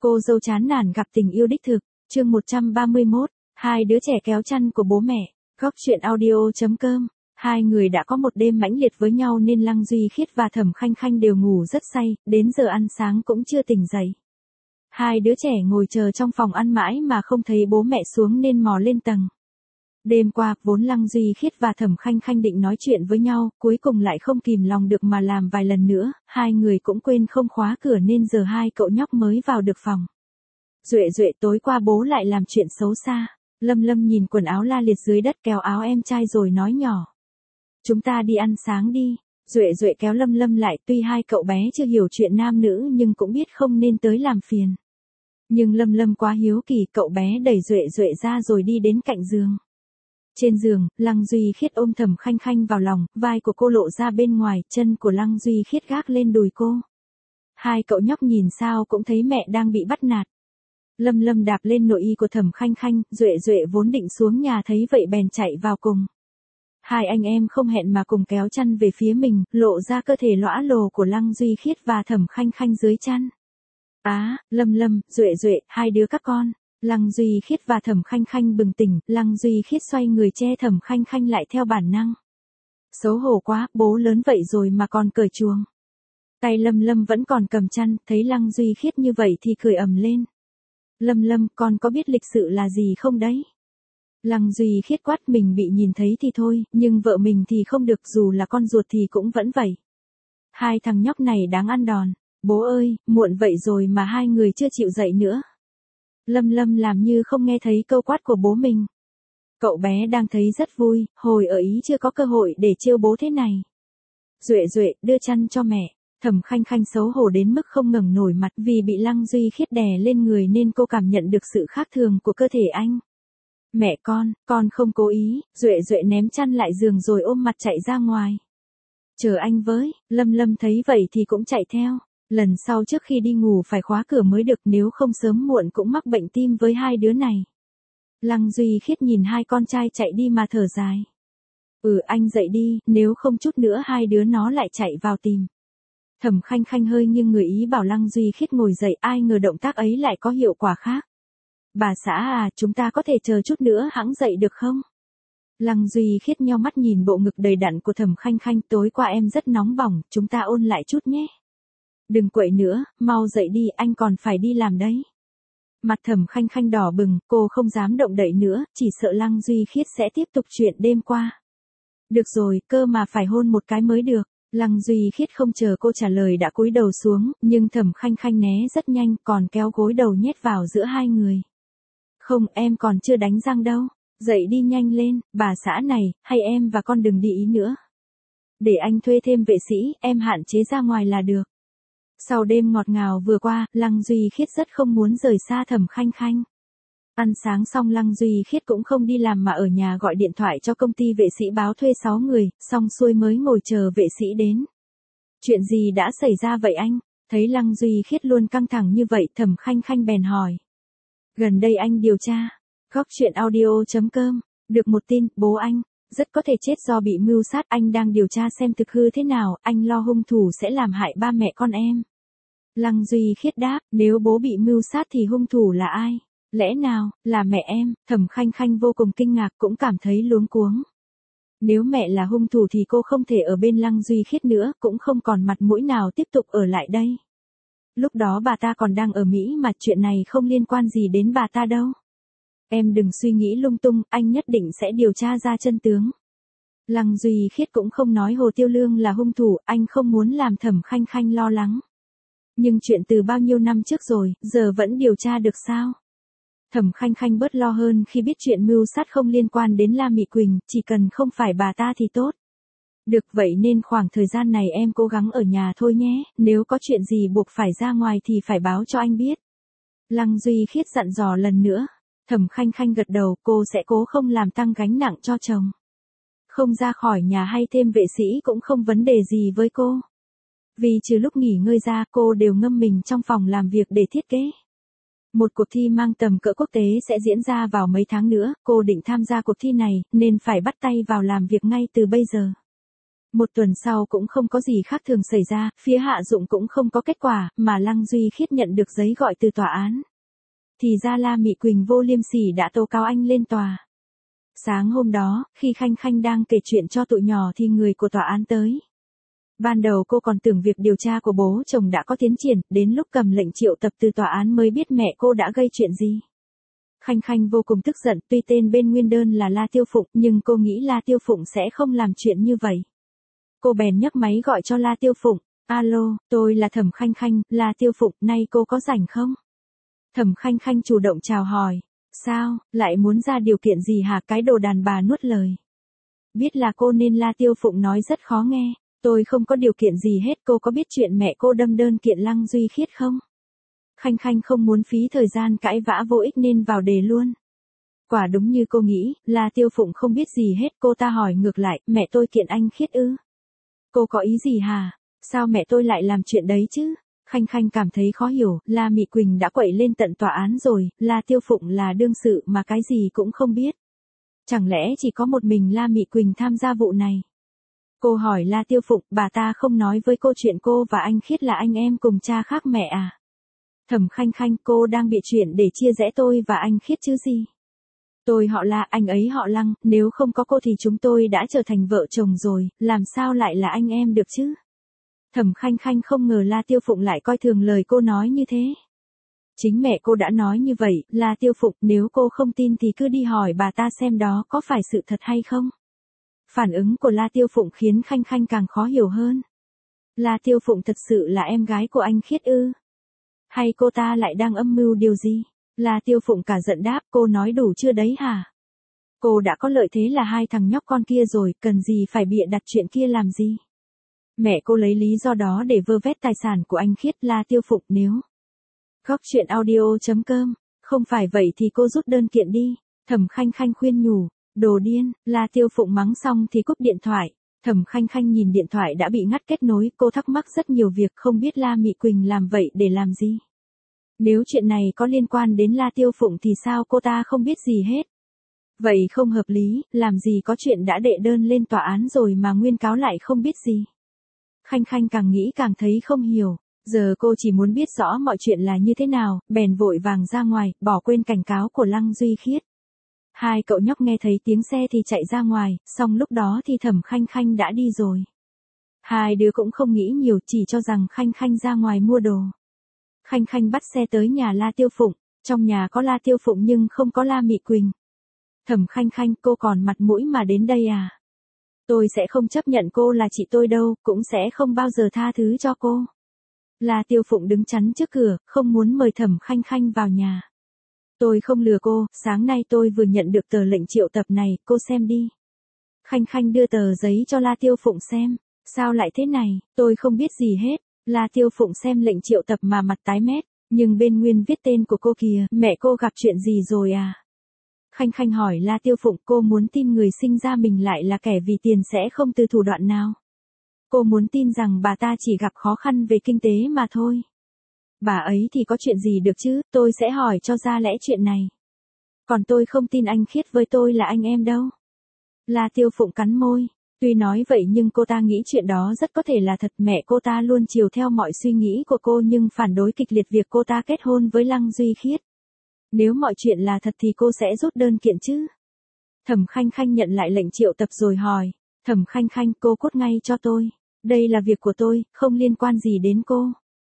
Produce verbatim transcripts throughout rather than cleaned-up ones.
Cô dâu chán nản gặp tình yêu đích thực, chương một trăm ba mươi mốt, hai đứa trẻ kéo chăn của bố mẹ, góc truyện audio.com. Hai người đã có một đêm mãnh liệt với nhau nên Lăng Duy Khiết và Thẩm Khanh Khanh đều ngủ rất say, đến giờ ăn sáng cũng chưa tỉnh dậy. Hai đứa trẻ ngồi chờ trong phòng ăn mãi mà không thấy bố mẹ xuống nên mò lên tầng. Đêm qua, vốn Lăng Duy Khiết và Thẩm Khanh Khanh định nói chuyện với nhau, cuối cùng lại không kìm lòng được mà làm vài lần nữa, hai người cũng quên không khóa cửa nên giờ hai cậu nhóc mới vào được phòng. Duệ Duệ, tối qua bố lại làm chuyện xấu xa. Lâm Lâm nhìn quần áo la liệt dưới đất kéo áo em trai rồi nói nhỏ. Chúng ta đi ăn sáng đi. Duệ Duệ kéo Lâm Lâm lại, tuy hai cậu bé chưa hiểu chuyện nam nữ nhưng cũng biết không nên tới làm phiền. Nhưng Lâm Lâm quá hiếu kỳ, cậu bé đẩy Duệ Duệ ra rồi đi đến cạnh giường. Trên giường, Lăng Duy Khiết ôm Thẩm Khanh Khanh vào lòng, vai của cô lộ ra bên ngoài, chân của Lăng Duy Khiết gác lên đùi cô. Hai cậu nhóc nhìn sao cũng thấy mẹ đang bị bắt nạt. Lâm Lâm đạp lên nội y của Thẩm Khanh Khanh, Duệ Duệ vốn định xuống nhà thấy vậy bèn chạy vào cùng. Hai anh em không hẹn mà cùng kéo chăn về phía mình, lộ ra cơ thể lõa lồ của Lăng Duy Khiết và Thẩm Khanh Khanh dưới chăn. Á, Lâm Lâm, Duệ Duệ, hai đứa các con. Lăng Duy Khiết và Thẩm Khanh Khanh bừng tỉnh, Lăng Duy Khiết xoay người che Thẩm Khanh Khanh lại theo bản năng. Xấu hổ quá, bố lớn vậy rồi mà còn cởi chuồng. Tay Lâm Lâm vẫn còn cầm chăn, thấy Lăng Duy Khiết như vậy thì cười ầm lên. Lâm Lâm, con có biết lịch sự là gì không đấy? Lăng Duy Khiết quát, mình bị nhìn thấy thì thôi, nhưng vợ mình thì không được, dù là con ruột thì cũng vẫn vậy. Hai thằng nhóc này đáng ăn đòn. Bố ơi, muộn vậy rồi mà hai người chưa chịu dậy nữa. Lâm Lâm làm như không nghe thấy câu quát của bố mình. Cậu bé đang thấy rất vui, hồi ở Ý chưa có cơ hội để trêu bố thế này. Duệ Duệ, đưa chăn cho mẹ. Thẩm Khanh Khanh xấu hổ đến mức không ngẩng nổi mặt, vì bị Lăng Duy Khiết đè lên người nên cô cảm nhận được sự khác thường của cơ thể anh. Mẹ con, con không cố ý. Duệ Duệ ném chăn lại giường rồi ôm mặt chạy ra ngoài. Chờ anh với. Lâm Lâm thấy vậy thì cũng chạy theo. Lần sau trước khi đi ngủ phải khóa cửa mới được, nếu không sớm muộn cũng mắc bệnh tim với hai đứa này. Lăng Duy Khiết nhìn hai con trai chạy đi mà thở dài. Ừ, anh dậy đi, nếu không chút nữa hai đứa nó lại chạy vào tìm. Thẩm Khanh Khanh hơi nghiêng người ý bảo Lăng Duy Khiết ngồi dậy, ai ngờ động tác ấy lại có hiệu quả khác. Bà xã à, chúng ta có thể chờ chút nữa hẵng dậy được không? Lăng Duy Khiết nheo mắt nhìn bộ ngực đầy đặn của Thẩm Khanh Khanh, tối qua em rất nóng bỏng, chúng ta ôn lại chút nhé. Đừng quậy nữa, mau dậy đi, anh còn phải đi làm đấy. Mặt Thẩm Khanh Khanh đỏ bừng, cô không dám động đậy nữa, chỉ sợ Lăng Duy Khiết sẽ tiếp tục chuyện đêm qua. Được rồi, cơ mà phải hôn một cái mới được. Lăng Duy Khiết không chờ cô trả lời đã cúi đầu xuống, nhưng Thẩm Khanh Khanh né rất nhanh, còn kéo gối đầu nhét vào giữa hai người. Không, em còn chưa đánh răng đâu. Dậy đi nhanh lên, bà xã này, hay em và con đừng đi ý nữa. Để anh thuê thêm vệ sĩ, em hạn chế ra ngoài là được. Sau đêm ngọt ngào vừa qua, Lăng Duy Khiết rất không muốn rời xa Thẩm Khanh Khanh. Ăn sáng xong Lăng Duy Khiết cũng không đi làm mà ở nhà gọi điện thoại cho công ty vệ sĩ báo thuê sáu người, xong xuôi mới ngồi chờ vệ sĩ đến. Chuyện gì đã xảy ra vậy anh? Thấy Lăng Duy Khiết luôn căng thẳng như vậy, Thẩm Khanh Khanh bèn hỏi. Gần đây anh điều tra. Góc truyện audio.com. Được một tin, bố anh rất có thể chết do bị mưu sát, anh đang điều tra xem thực hư thế nào, anh lo hung thủ sẽ làm hại ba mẹ con em. Lăng Duy Khiết đáp, nếu bố bị mưu sát thì hung thủ là ai? Lẽ nào, là mẹ em? Thẩm Khanh Khanh vô cùng kinh ngạc, cũng cảm thấy luống cuống. Nếu mẹ là hung thủ thì cô không thể ở bên Lăng Duy Khiết nữa, cũng không còn mặt mũi nào tiếp tục ở lại đây. Lúc đó bà ta còn đang ở Mỹ mà, chuyện này không liên quan gì đến bà ta đâu. Em đừng suy nghĩ lung tung, anh nhất định sẽ điều tra ra chân tướng. Lăng Duy Khiết cũng không nói Hồ Tiêu Lương là hung thủ, anh không muốn làm Thẩm Khanh Khanh lo lắng. Nhưng chuyện từ bao nhiêu năm trước rồi, giờ vẫn điều tra được sao? Thẩm Khanh Khanh bớt lo hơn khi biết chuyện mưu sát không liên quan đến La Mị Quỳnh, chỉ cần không phải bà ta thì tốt. Được, vậy nên khoảng thời gian này em cố gắng ở nhà thôi nhé, nếu có chuyện gì buộc phải ra ngoài thì phải báo cho anh biết. Lăng Duy Khiết dặn dò lần nữa. Thẩm Khanh Khanh gật đầu, cô sẽ cố không làm tăng gánh nặng cho chồng. Không ra khỏi nhà hay thêm vệ sĩ cũng không vấn đề gì với cô. Vì trừ lúc nghỉ ngơi ra, cô đều ngâm mình trong phòng làm việc để thiết kế. Một cuộc thi mang tầm cỡ quốc tế sẽ diễn ra vào mấy tháng nữa, cô định tham gia cuộc thi này, nên phải bắt tay vào làm việc ngay từ bây giờ. Một tuần sau cũng không có gì khác thường xảy ra, phía Hạ Dụng cũng không có kết quả, mà Lăng Duy Khiết nhận được giấy gọi từ tòa án. Thì ra La Mị Quỳnh vô liêm sỉ đã tố cáo anh lên tòa. Sáng hôm đó, khi Khanh Khanh đang kể chuyện cho tụi nhỏ thì người của tòa án tới. Ban đầu cô còn tưởng việc điều tra của bố chồng đã có tiến triển, đến lúc cầm lệnh triệu tập từ tòa án mới biết mẹ cô đã gây chuyện gì. Khanh Khanh vô cùng tức giận, tuy tên bên nguyên đơn là La Tiêu Phụng, nhưng cô nghĩ La Tiêu Phụng sẽ không làm chuyện như vậy. Cô bèn nhấc máy gọi cho La Tiêu Phụng, alo, tôi là Thẩm Khanh Khanh, La Tiêu Phụng, nay cô có rảnh không? Thẩm Khanh Khanh chủ động chào hỏi, sao, lại muốn ra điều kiện gì hả? Cái đồ đàn bà nuốt lời. Biết là cô nên La Tiêu Phụng nói rất khó nghe, tôi không có điều kiện gì hết, cô có biết chuyện mẹ cô đâm đơn kiện Lăng Duy Khiết không? Khanh Khanh không muốn phí thời gian cãi vã vô ích nên vào đề luôn. Quả đúng như cô nghĩ, La Tiêu Phụng không biết gì hết, cô ta hỏi ngược lại, mẹ tôi kiện anh Khiết ư? Cô có ý gì hả? Sao mẹ tôi lại làm chuyện đấy chứ? Khanh Khanh cảm thấy khó hiểu, La Mị Quỳnh đã quậy lên tận tòa án rồi, La Tiêu Phụng là đương sự mà cái gì cũng không biết. Chẳng lẽ chỉ có một mình La Mị Quỳnh tham gia vụ này? Cô hỏi La Tiêu Phụng, bà ta không nói với cô chuyện cô và anh Khiết là anh em cùng cha khác mẹ à? Thẩm Khanh Khanh, cô đang bị chuyện để chia rẽ tôi và anh Khiết chứ gì? Tôi họ La, anh ấy họ Lăng, nếu không có cô thì chúng tôi đã trở thành vợ chồng rồi, làm sao lại là anh em được chứ? Thẩm Khanh Khanh không ngờ La Tiêu Phụng lại coi thường lời cô nói như thế. Chính mẹ cô đã nói như vậy, La Tiêu Phụng, nếu cô không tin thì cứ đi hỏi bà ta xem đó có phải sự thật hay không. Phản ứng của La Tiêu Phụng khiến Khanh Khanh càng khó hiểu hơn. La Tiêu Phụng thật sự là em gái của anh Khiết ư? Hay cô ta lại đang âm mưu điều gì? La Tiêu Phụng cả giận đáp, cô nói đủ chưa đấy hả? Cô đã có lợi thế là hai thằng nhóc con kia rồi, cần gì phải bịa đặt chuyện kia làm gì? Mẹ cô lấy lý do đó để vơ vét tài sản của anh Khiết. La Tiêu Phụng, nếu Góc truyện audio chấm com, không phải vậy thì cô rút đơn kiện đi. Thẩm Khanh Khanh khuyên nhủ, đồ điên. La Tiêu Phụng mắng xong thì cúp điện thoại. Thẩm Khanh Khanh nhìn điện thoại đã bị ngắt kết nối, cô thắc mắc rất nhiều việc, không biết La Mị Quỳnh làm vậy để làm gì. Nếu chuyện này có liên quan đến La Tiêu Phụng thì sao cô ta không biết gì hết? Vậy không hợp lý, làm gì có chuyện đã đệ đơn lên tòa án rồi mà nguyên cáo lại không biết gì. Khanh Khanh càng nghĩ càng thấy không hiểu, giờ cô chỉ muốn biết rõ mọi chuyện là như thế nào, bèn vội vàng ra ngoài, bỏ quên cảnh cáo của Lăng Duy Khiết. Hai cậu nhóc nghe thấy tiếng xe thì chạy ra ngoài, xong lúc đó thì Thẩm Khanh Khanh đã đi rồi. Hai đứa cũng không nghĩ nhiều, chỉ cho rằng Khanh Khanh ra ngoài mua đồ. Khanh Khanh bắt xe tới nhà La Tiêu Phụng, trong nhà có La Tiêu Phụng nhưng không có La Mị Quỳnh. Thẩm Khanh Khanh, cô còn mặt mũi mà đến đây à? Tôi sẽ không chấp nhận cô là chị tôi đâu, cũng sẽ không bao giờ tha thứ cho cô. La Tiêu Phụng đứng chắn trước cửa, không muốn mời Thẩm Khanh Khanh vào nhà. Tôi không lừa cô, sáng nay tôi vừa nhận được tờ lệnh triệu tập này, cô xem đi. Khanh Khanh đưa tờ giấy cho La Tiêu Phụng xem. Sao lại thế này, tôi không biết gì hết. La Tiêu Phụng xem lệnh triệu tập mà mặt tái mét, nhưng bên nguyên viết tên của cô kìa, mẹ cô gặp chuyện gì rồi à? Khanh Khanh hỏi La Tiêu Phụng, cô muốn tin người sinh ra mình lại là kẻ vì tiền sẽ không từ thủ đoạn nào. Cô muốn tin rằng bà ta chỉ gặp khó khăn về kinh tế mà thôi. Bà ấy thì có chuyện gì được chứ, tôi sẽ hỏi cho ra lẽ chuyện này. Còn tôi không tin anh Khiết với tôi là anh em đâu. La Tiêu Phụng cắn môi. Tuy nói vậy nhưng cô ta nghĩ chuyện đó rất có thể là thật, mẹ cô ta luôn chiều theo mọi suy nghĩ của cô nhưng phản đối kịch liệt việc cô ta kết hôn với Lăng Duy Khiết. Nếu mọi chuyện là thật thì cô sẽ rút đơn kiện chứ. Thẩm Khanh Khanh nhận lại lệnh triệu tập rồi hỏi, Thẩm Khanh Khanh, cô cút ngay cho tôi. Đây là việc của tôi, không liên quan gì đến cô.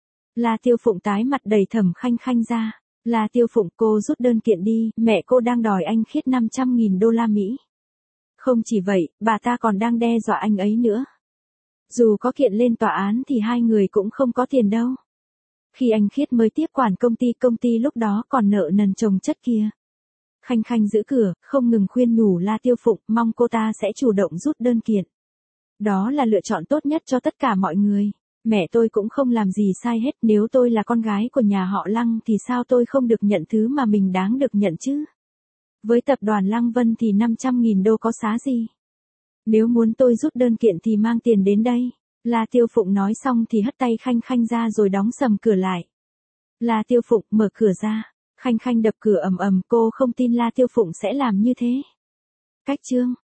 La Tiêu Phụng tái mặt đẩy Thẩm Khanh Khanh ra. La Tiêu Phụng, cô rút đơn kiện đi, mẹ cô đang đòi anh Khiết năm trăm nghìn đô la Mỹ. Không chỉ vậy, bà ta còn đang đe dọa anh ấy nữa. Dù có kiện lên tòa án thì hai người cũng không có tiền đâu. Khi anh Khiết mới tiếp quản công ty, công ty lúc đó còn nợ nần chồng chất kia. Khanh Khanh giữ cửa, không ngừng khuyên nhủ La Tiêu Phụng, mong cô ta sẽ chủ động rút đơn kiện. Đó là lựa chọn tốt nhất cho tất cả mọi người. Mẹ tôi cũng không làm gì sai hết, nếu tôi là con gái của nhà họ Lăng thì sao tôi không được nhận thứ mà mình đáng được nhận chứ? Với tập đoàn Lăng Vân thì năm trăm nghìn đô có xá gì? Nếu muốn tôi rút đơn kiện thì mang tiền đến đây. La Tiêu Phụng nói xong thì hất tay Khanh Khanh ra rồi đóng sầm cửa lại. La Tiêu Phụng mở cửa ra. Khanh Khanh đập cửa ầm ầm, cô không tin La Tiêu Phụng sẽ làm như thế. Cách chương